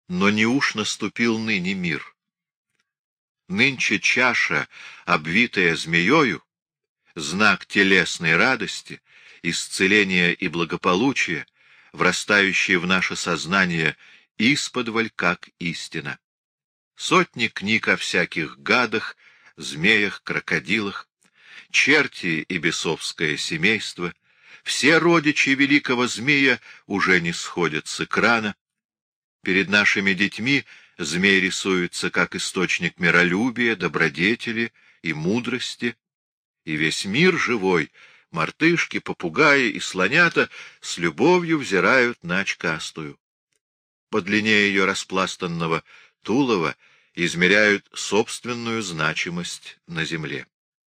Но неуж наступил ныне мир? Нынче чаша, обвитая змеёю, знак телесной радости, исцеления и благополучия, врастающие в наше сознание исподволь как истина. Сотни книг о всяких гадах, змеях, крокодилах, черти и бесовское семейство, все родичи великого змея уже не сходят с экрана. Перед нашими детьми змей рисуется как источник миролюбия, добродетели и мудрости, и весь мир живой, мартышки, попугаи и слонята, с любовью взирают на очкастую. По длине ее распластанного тулова измеряют собственную значимость на земле.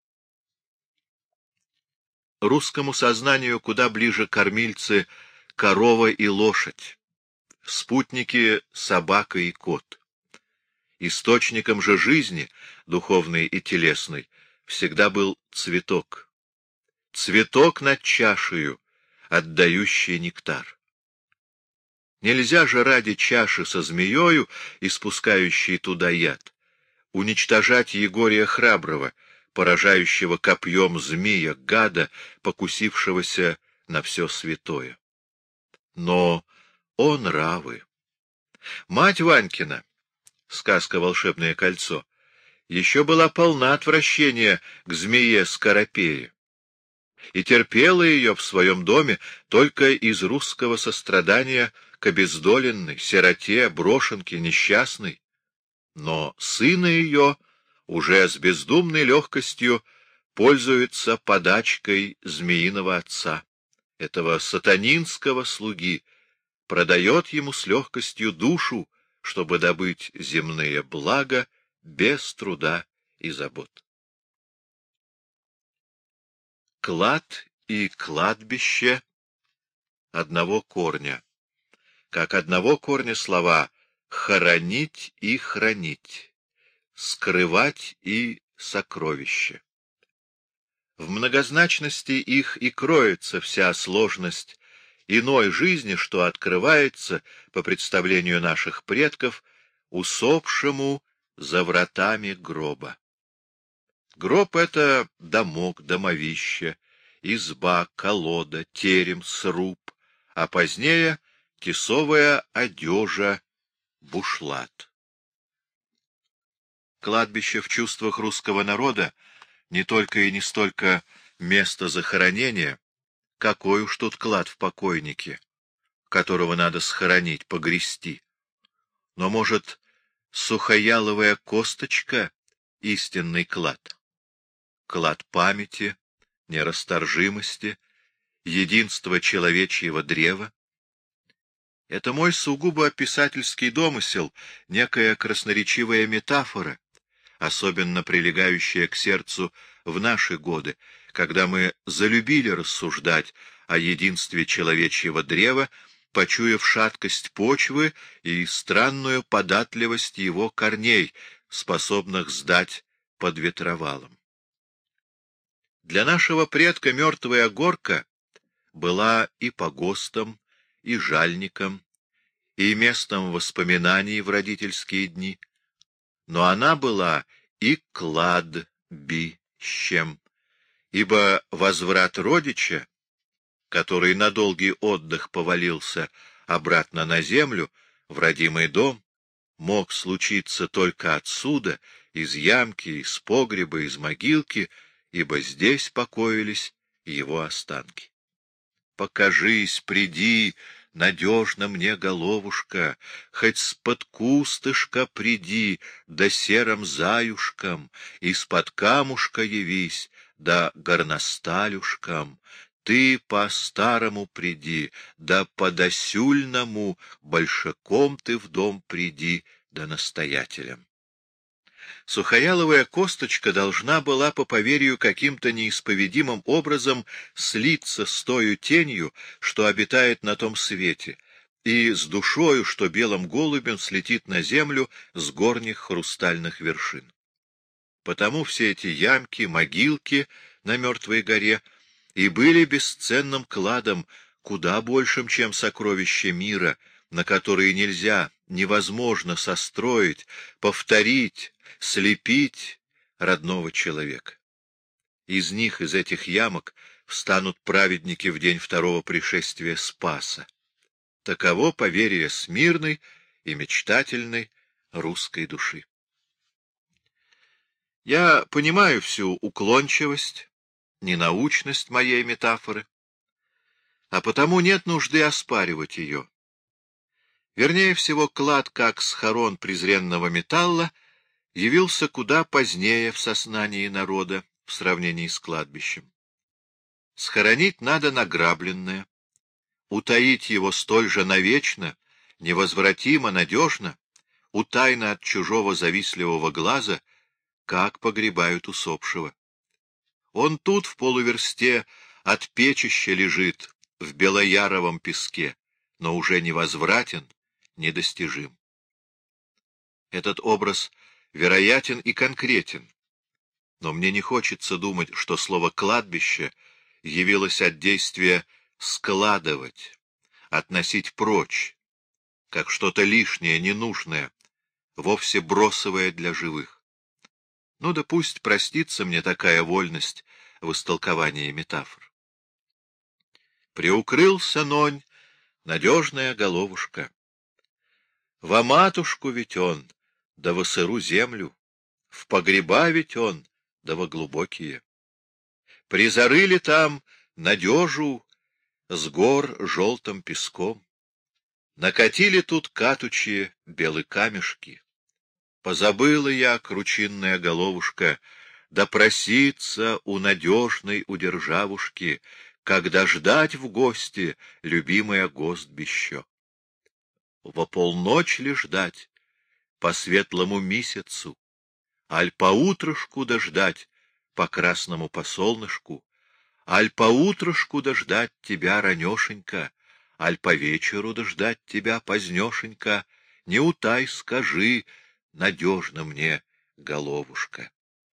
Русскому сознанию куда ближе кормильцы корова и лошадь, спутники собака и кот. Источником же жизни, духовной и телесной, всегда был цветок. Цветок над чашею, отдающий нектар. Нельзя же ради чаши со змеёю, испускающей туда яд, уничтожать Егория Храброго, поражающего копьем змея, гада, покусившегося на все святое. Но о нравы! Мать Ванькина, сказка «Волшебное кольцо», еще была полна отвращения к змее-скоропее и терпела ее в своем доме только из русского сострадания к обездоленной, сироте, брошенке, несчастной. Но сына ее уже с бездумной легкостью пользуется подачкой змеиного отца, этого сатанинского слуги, продает ему с легкостью душу, чтобы добыть земные блага без труда и забот. Клад и кладбище одного корня. Как одного корня слова «хоронить» и «хранить», «скрывать» и «сокровище». В многозначности их и кроется вся сложность иной жизни, что открывается, по представлению наших предков, усопшему за вратами гроба. Гроб — это домок, домовище, изба, колода, терем, сруб, а позднее — тесовая одежа, бушлат. Кладбище в чувствах русского народа не только и не столько место захоронения, какой уж тут клад в покойнике, которого надо схоронить, погрести, но, может, сухояловая косточка — истинный клад. Клад памяти, нерасторжимости, единства человечьего древа. Это мой сугубо писательский домысел, некая красноречивая метафора, особенно прилегающая к сердцу в наши годы, когда мы залюбили рассуждать о единстве человечьего древа, почуяв шаткость почвы и странную податливость его корней, способных сдать под ветровалом. Для нашего предка мертвая горка была и погостом, и жальником, и местом воспоминаний в родительские дни, но она была и кладбищем, ибо возврат родича, который на долгий отдых повалился обратно на землю, в родимый дом, мог случиться только отсюда, из ямки, из погреба, из могилки, ибо здесь покоились его останки. Покажись, приди, надежно мне, головушка, хоть с-под кустышка приди, да серым заюшком, из-под камушка явись, да горносталюшком. Ты по-старому приди, да по-досюльному, большаком ты в дом приди, да настоятелем. Сухояловая косточка должна была, по поверью, каким-то неисповедимым образом слиться с тою тенью, что обитает на том свете, и с душою, что белым голубем слетит на землю с горних хрустальных вершин. Потому все эти ямки, могилки на Мертвой горе и были бесценным кладом, куда большим, чем сокровища мира, на которые нельзя, невозможно состроить, повторить, слепить родного человека. Из них, из этих ямок, встанут праведники в день второго пришествия Спаса. Таково поверие смирной и мечтательной русской души. Я понимаю всю уклончивость, ненаучность моей метафоры, а потому нет нужды оспаривать ее. Вернее всего, клад, как схорон презренного металла, явился куда позднее в сознании народа в сравнении с кладбищем. Схоронить надо награбленное, утаить его столь же навечно, невозвратимо, надежно, утайно от чужого завистливого глаза, как погребают усопшего. Он тут в полуверсте от печища лежит, в белояровом песке, но уже невозвратен, недостижим. Этот образ вероятен и конкретен, но мне не хочется думать, что слово «кладбище» явилось от действия «складывать», относить прочь, как что-то лишнее, ненужное, вовсе бросовое для живых. Ну да пусть простится мне такая вольность в истолковании метафор. Приукрылся нонь, надежная головушка. Во матушку ведь он, да во сыру землю, в погреба ведь он, да во глубокие. Призарыли там надежу с гор желтым песком. Накатили тут катучие белые камешки. Позабыла я, кручинная головушка, допроситься у надежной удержавушки, когда ждать в гости любимое гостбище. Во полночь ли ждать по светлому месяцу, аль поутрышку дождать по красному посолнышку, аль поутрышку дождать тебя ранешенько, аль по вечеру дождать тебя позднешенько, не утай, скажи, надежно мне, головушка.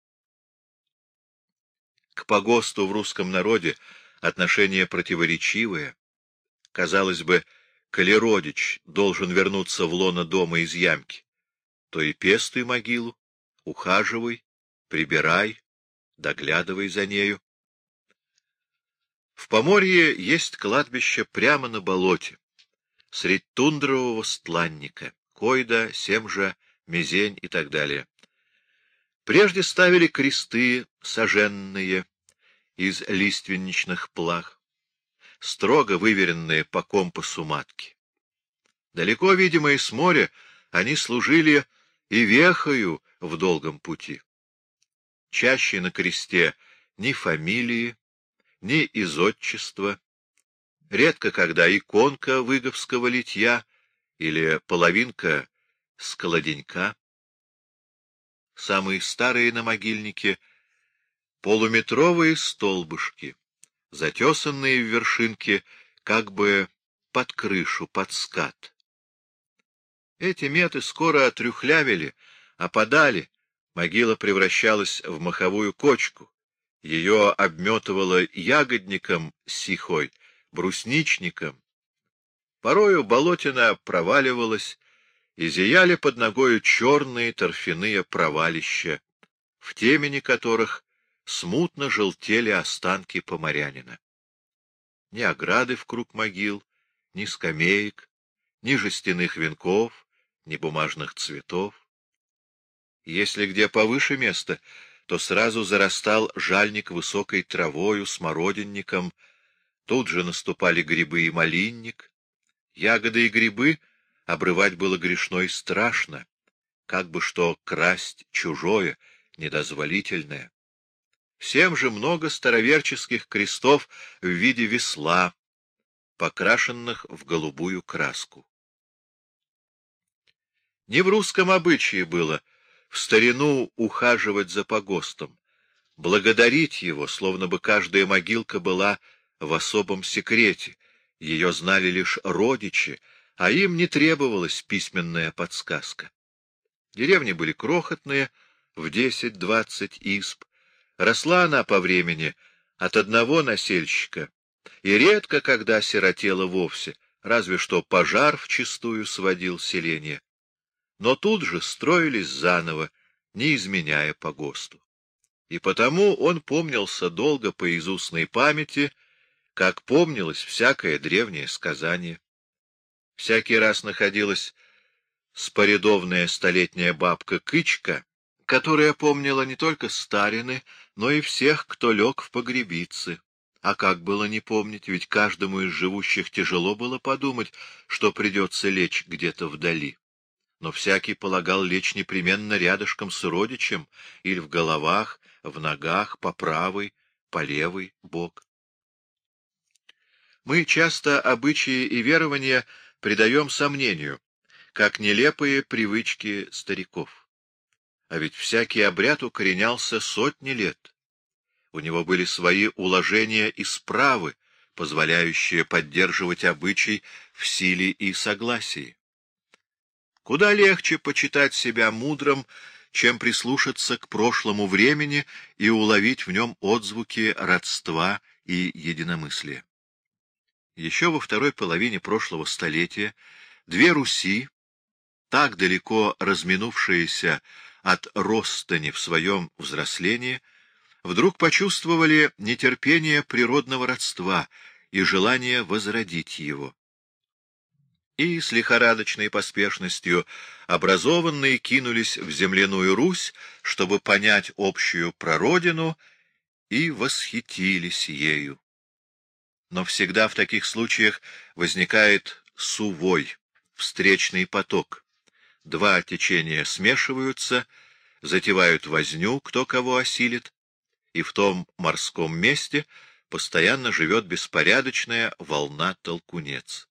К погосту в русском народе отношение противоречивое. Казалось бы, коли родич должен вернуться в лоно дома из ямки, то и пестуй могилу, ухаживай, прибирай, доглядывай за нею. В Поморье есть кладбище прямо на болоте, средь тундрового стланника, койда, семжа, мезень и так далее. Прежде ставили кресты соженные из лиственничных плах, строго выверенные по компасу матки. Далеко, видимо, с моря они служили и вехою в долгом пути. Чаще на кресте ни фамилии, ни из отчества, редко когда иконка выговского литья или половинка складенька. Самые старые на могильнике — полуметровые столбышки, затесанные в вершинке как бы под крышу, под скат. Эти меты скоро отрюхлявили, опадали, могила превращалась в моховую кочку, ее обметывало ягодником сихой, брусничником. Порою болотина проваливалась, и зияли под ногою черные торфяные провалища, в темени которых смутно желтели останки поморянина. Ни ограды вкруг могил, ни скамеек, ни жестяных венков, ни бумажных цветов. Если где повыше места, то сразу зарастал жальник высокой травою, смородинником, тут же наступали грибы и малинник. Ягоды и грибы обрывать было грешно и страшно, как бы что красть чужое, недозволительное. Всем же много староверческих крестов в виде весла, покрашенных в голубую краску. Не в русском обычае было в старину ухаживать за погостом, благодарить его, словно бы каждая могилка была в особом секрете, ее знали лишь родичи, а им не требовалась письменная подсказка. Деревни были крохотные, в 10-20 изб. Росла она по времени от одного насельщика, и редко когда сиротела вовсе, разве что пожар вчистую сводил селение. Но тут же строились заново, не изменяя по ГОСТу. И потому он помнился долго по изустной памяти, как помнилось всякое древнее сказание. Всякий раз находилась спорядовная столетняя бабка Кычка, которая помнила не только старины, но и всех, кто лег в погребицы. А как было не помнить, ведь каждому из живущих тяжело было подумать, что придется лечь где-то вдали. Но всякий полагал лечь непременно рядышком с родичем, или в головах, в ногах, по правой, по левой бок. Мы часто обычаи и верования предаем сомнению, как нелепые привычки стариков. А ведь всякий обряд укоренялся сотни лет. У него были свои уложения и справы, позволяющие поддерживать обычай в силе и согласии. Куда легче почитать себя мудрым, чем прислушаться к прошлому времени и уловить в нем отзвуки родства и единомыслия. Еще во второй половине прошлого столетия две Руси, так далеко разминувшиеся от Росстани в своем взрослении, вдруг почувствовали нетерпение природного родства и желание возродить его. И с лихорадочной поспешностью образованные кинулись в земляную Русь, чтобы понять общую прародину, и восхитились ею. Но всегда в таких случаях возникает сувой, встречный поток. Два течения смешиваются, затевают возню, кто кого осилит, и в том морском месте постоянно живет беспорядочная волна-толкунец.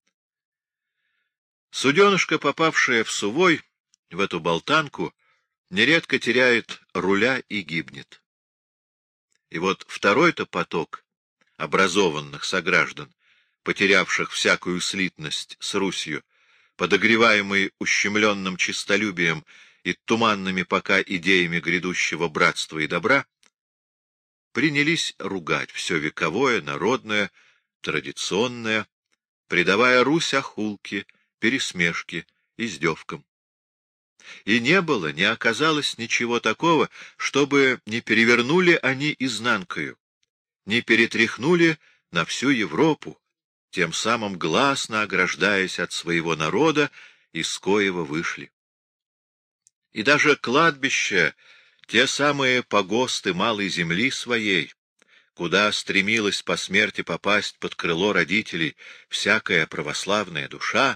Суденышко, попавшее в сувой, в эту болтанку, нередко теряет руля и гибнет. И вот второй-то поток образованных сограждан, потерявших всякую слитность с Русью, подогреваемый ущемленным честолюбием и туманными пока идеями грядущего братства и добра, принялись ругать все вековое, народное, традиционное, придавая Русь охулке, пересмешке, издевкам. И не было, не оказалось ничего такого, чтобы не перевернули они изнанкою, не перетряхнули на всю Европу, тем самым гласно ограждаясь от своего народа, из коего вышли. И даже кладбища, те самые погосты малой земли своей, куда стремилась по смерти попасть под крыло родителей всякая православная душа,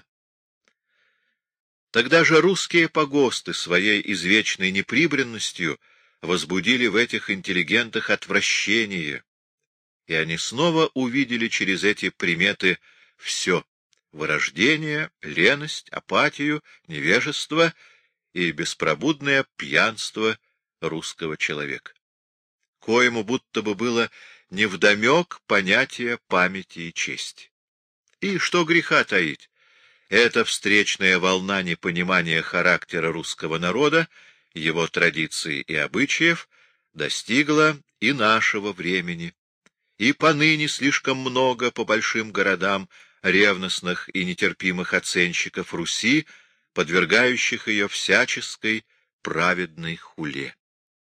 тогда же русские погосты своей извечной неприбранностью возбудили в этих интеллигентах отвращение, и они снова увидели через эти приметы все — вырождение, леность, апатию, невежество и беспробудное пьянство русского человека, коему будто бы было невдомек понятие памяти и чести. И что греха таить, эта встречная волна непонимания характера русского народа, его традиций и обычаев достигла и нашего времени, и поныне слишком много по большим городам ревностных и нетерпимых оценщиков Руси, подвергающих ее всяческой праведной хуле.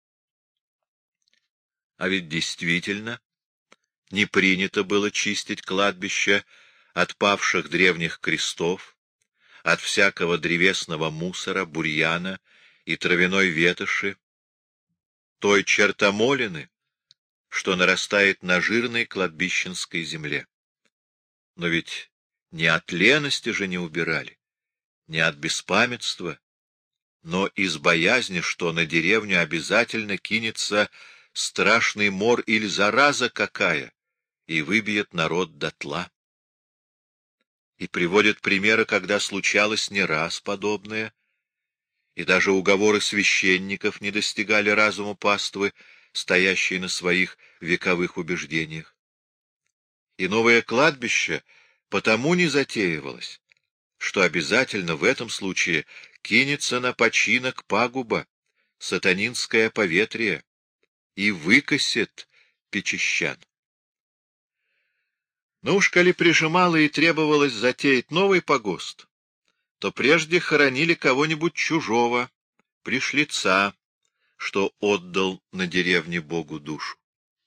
А ведь действительно не принято было чистить кладбища от павших древних крестов, от всякого древесного мусора, бурьяна и травяной ветоши, той чертомолины, что нарастает на жирной кладбищенской земле. Но ведь не от лености же не убирали, не от беспамятства, но из боязни, что на деревню обязательно кинется страшный мор или зараза какая и выбьет народ дотла. И приводят примеры, когда случалось не раз подобное, и даже уговоры священников не достигали разума паствы, стоящей на своих вековых убеждениях. И новое кладбище потому не затеивалось, что обязательно в этом случае кинется на починок пагуба, сатанинское поветрие, и выкосит печищан. Но уж коли прижимало и требовалось затеять новый погост, то прежде хоронили кого-нибудь чужого, пришлица, что отдал на деревне Богу душу.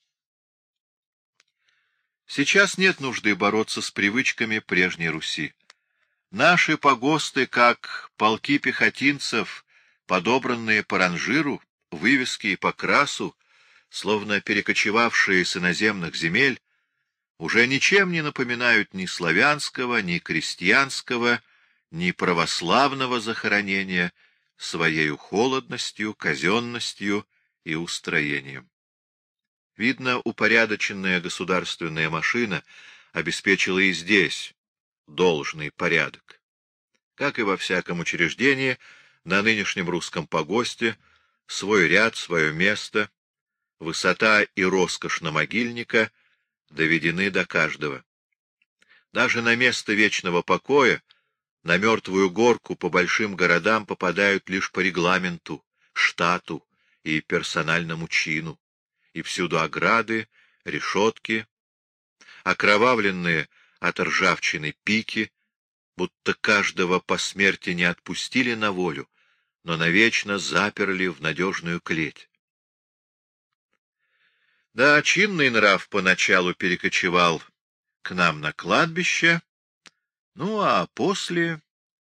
Сейчас нет нужды бороться с привычками прежней Руси. Наши погосты, как полки пехотинцев, подобранные по ранжиру, вывески и по красу, словно перекочевавшие с иноземных земель, уже ничем не напоминают ни славянского, ни крестьянского, ни православного захоронения своею холодностью, казенностью и устроением. Видно, упорядоченная государственная машина обеспечила и здесь должный порядок. Как и во всяком учреждении, на нынешнем русском погосте свой ряд, свое место, высота и роскошь намогильника доведены до каждого. Даже на место вечного покоя, на мертвую горку по большим городам попадают лишь по регламенту, штату и персональному чину, и всюду ограды, решетки, окровавленные от ржавчины пики, будто каждого по смерти не отпустили на волю, но навечно заперли в надежную клеть. Да, чинный нрав поначалу перекочевал к нам на кладбище, ну а после...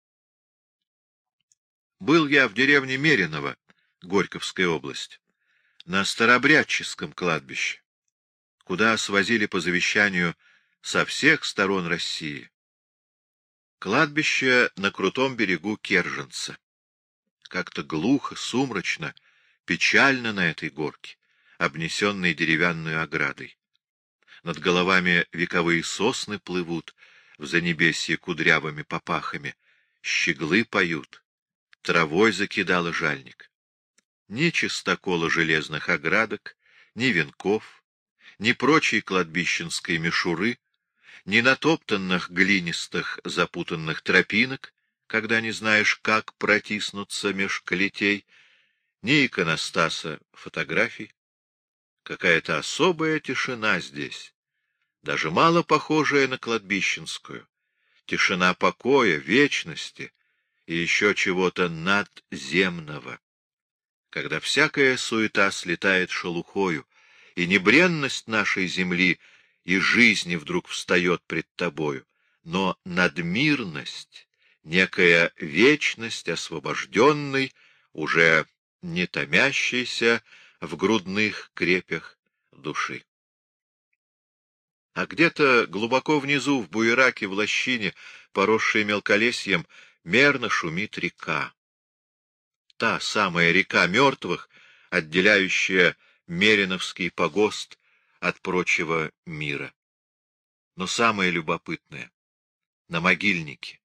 Был я в деревне Мериново, Горьковская область, на Старообрядческом кладбище, куда свозили по завещанию со всех сторон России. Кладбище на крутом берегу Керженца. Как-то глухо, сумрачно, печально на этой горке, обнесенной деревянной оградой. Над головами вековые сосны плывут в занебесье кудрявыми попахами, щеглы поют, травой закидало жальник. Ни чистокола железных оградок, ни венков, ни прочей кладбищенской мишуры, ни натоптанных глинистых запутанных тропинок, когда не знаешь, как протиснуться меж клетей, ни иконостаса фотографий. Какая-то особая тишина здесь, даже мало похожая на кладбищенскую. Тишина покоя, вечности и еще чего-то надземного, когда всякая суета слетает шелухою, и небренность нашей земли и жизни вдруг встает пред тобою, но надмирность, некая вечность освобожденной, уже не томящейся в грудных крепях души. А где-то глубоко внизу, в буераке, в лощине, поросшей мелколесьем, мерно шумит река. Та самая река мертвых, отделяющая Мериновский погост от прочего мира. Но самое любопытное — на могильнике.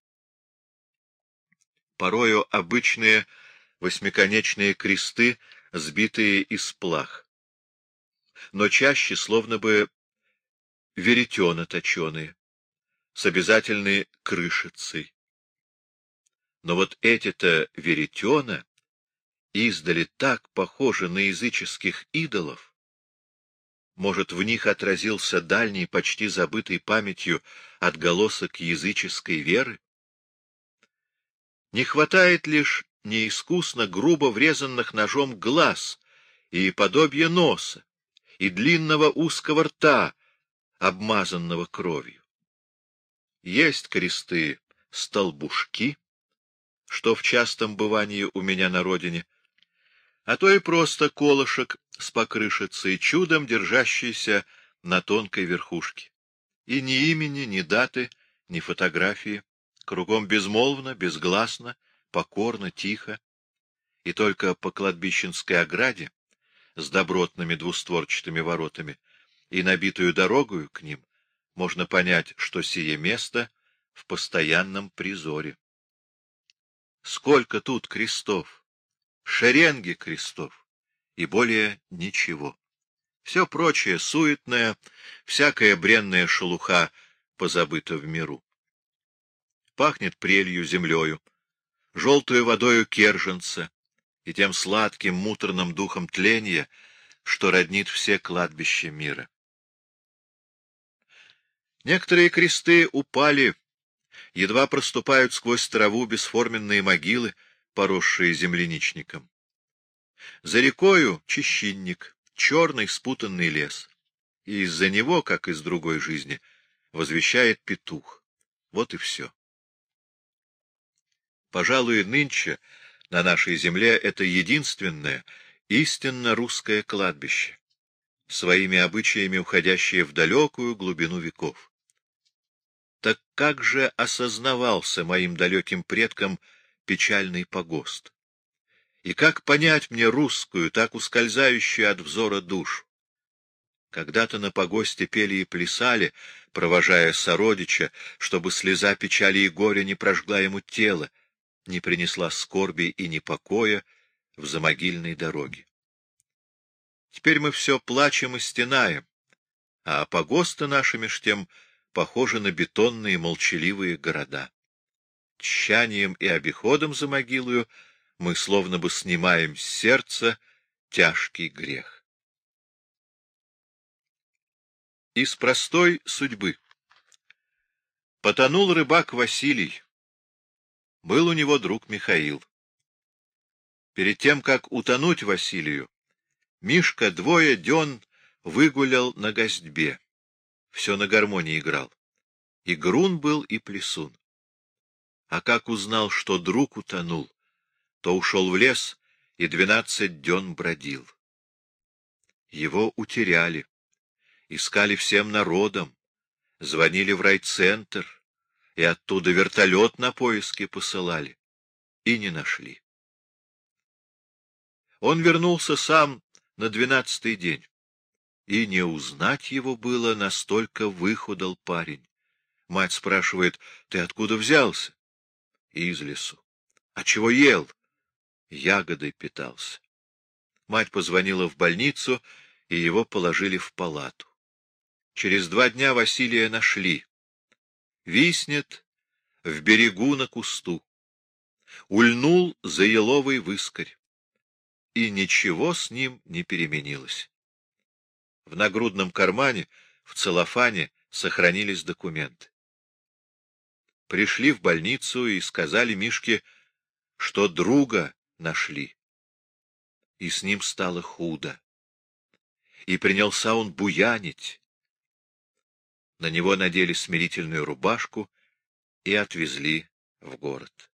Порою обычные восьмиконечные кресты, сбитые из плах, но чаще словно бы веретена точеные, с обязательной крышицей. Но вот эти-то веретена издали так похожи на языческих идолов. Может, в них отразился дальний, почти забытый памятью отголосок языческой веры? Не хватает лишь неискусно грубо врезанных ножом глаз и подобия носа, и длинного узкого рта, обмазанного кровью. Есть кресты-столбушки, что в частом бывании у меня на родине, а то и просто колышек с покрышицей, чудом держащийся на тонкой верхушке. И ни имени, ни даты, ни фотографии, кругом безмолвно, безгласно, покорно, тихо, и только по кладбищенской ограде с добротными двустворчатыми воротами и набитую дорогою к ним можно понять, что сие место в постоянном призоре. Сколько тут крестов, шеренги крестов, и более ничего. Все прочее суетное, всякая бренная шелуха позабыта в миру. Пахнет прелью, землею, желтую водою Керженца и тем сладким муторным духом тления, что роднит все кладбища мира. Некоторые кресты упали, едва проступают сквозь траву бесформенные могилы, поросшие земляничником. За рекою чащинник, черный спутанный лес, и из-за него, как из другой жизни, возвещает петух. Вот и все. Пожалуй, нынче на нашей земле это единственное, истинно русское кладбище, своими обычаями уходящее в далекую глубину веков. Так как же осознавался моим далеким предкам печальный погост? И как понять мне русскую, так ускользающую от взора душу? Когда-то на погосте пели и плясали, провожая сородича, чтобы слеза печали и горя не прожгла ему тело, не принесла скорби и непокоя в замогильной дороге. Теперь мы все плачем и стенаем, а погосты наши меж тем похожи на бетонные молчаливые города. Тщанием и обиходом за могилою мы словно бы снимаем с сердца тяжкий грех. Из простой судьбы. Потонул рыбак Василий. Был у него друг Михаил. Перед тем, как утонуть Василию, Мишка двое дён выгулял на гостьбе. Все на гармонии играл. И грун был, и плясун. А как узнал, что друг утонул, то ушел в лес и 12 дён бродил. Его утеряли, искали всем народом, звонили в райцентр, и оттуда вертолет на поиски посылали, и не нашли. Он вернулся сам на 12-й день, и не узнать его было, настолько выхудал парень. Мать спрашивает: ты откуда взялся? Из лесу. А чего ел? Ягодой питался. Мать позвонила в больницу, и его положили в палату. Через 2 дня Василия нашли. Виснет в берегу на кусту. Ульнул за еловый выскорь. И ничего с ним не переменилось. В нагрудном кармане, в целлофане, сохранились документы. Пришли в больницу и сказали Мишке, что друга нашли. И с ним стало худо. И принялся он буянить. На него надели смирительную рубашку и отвезли в город.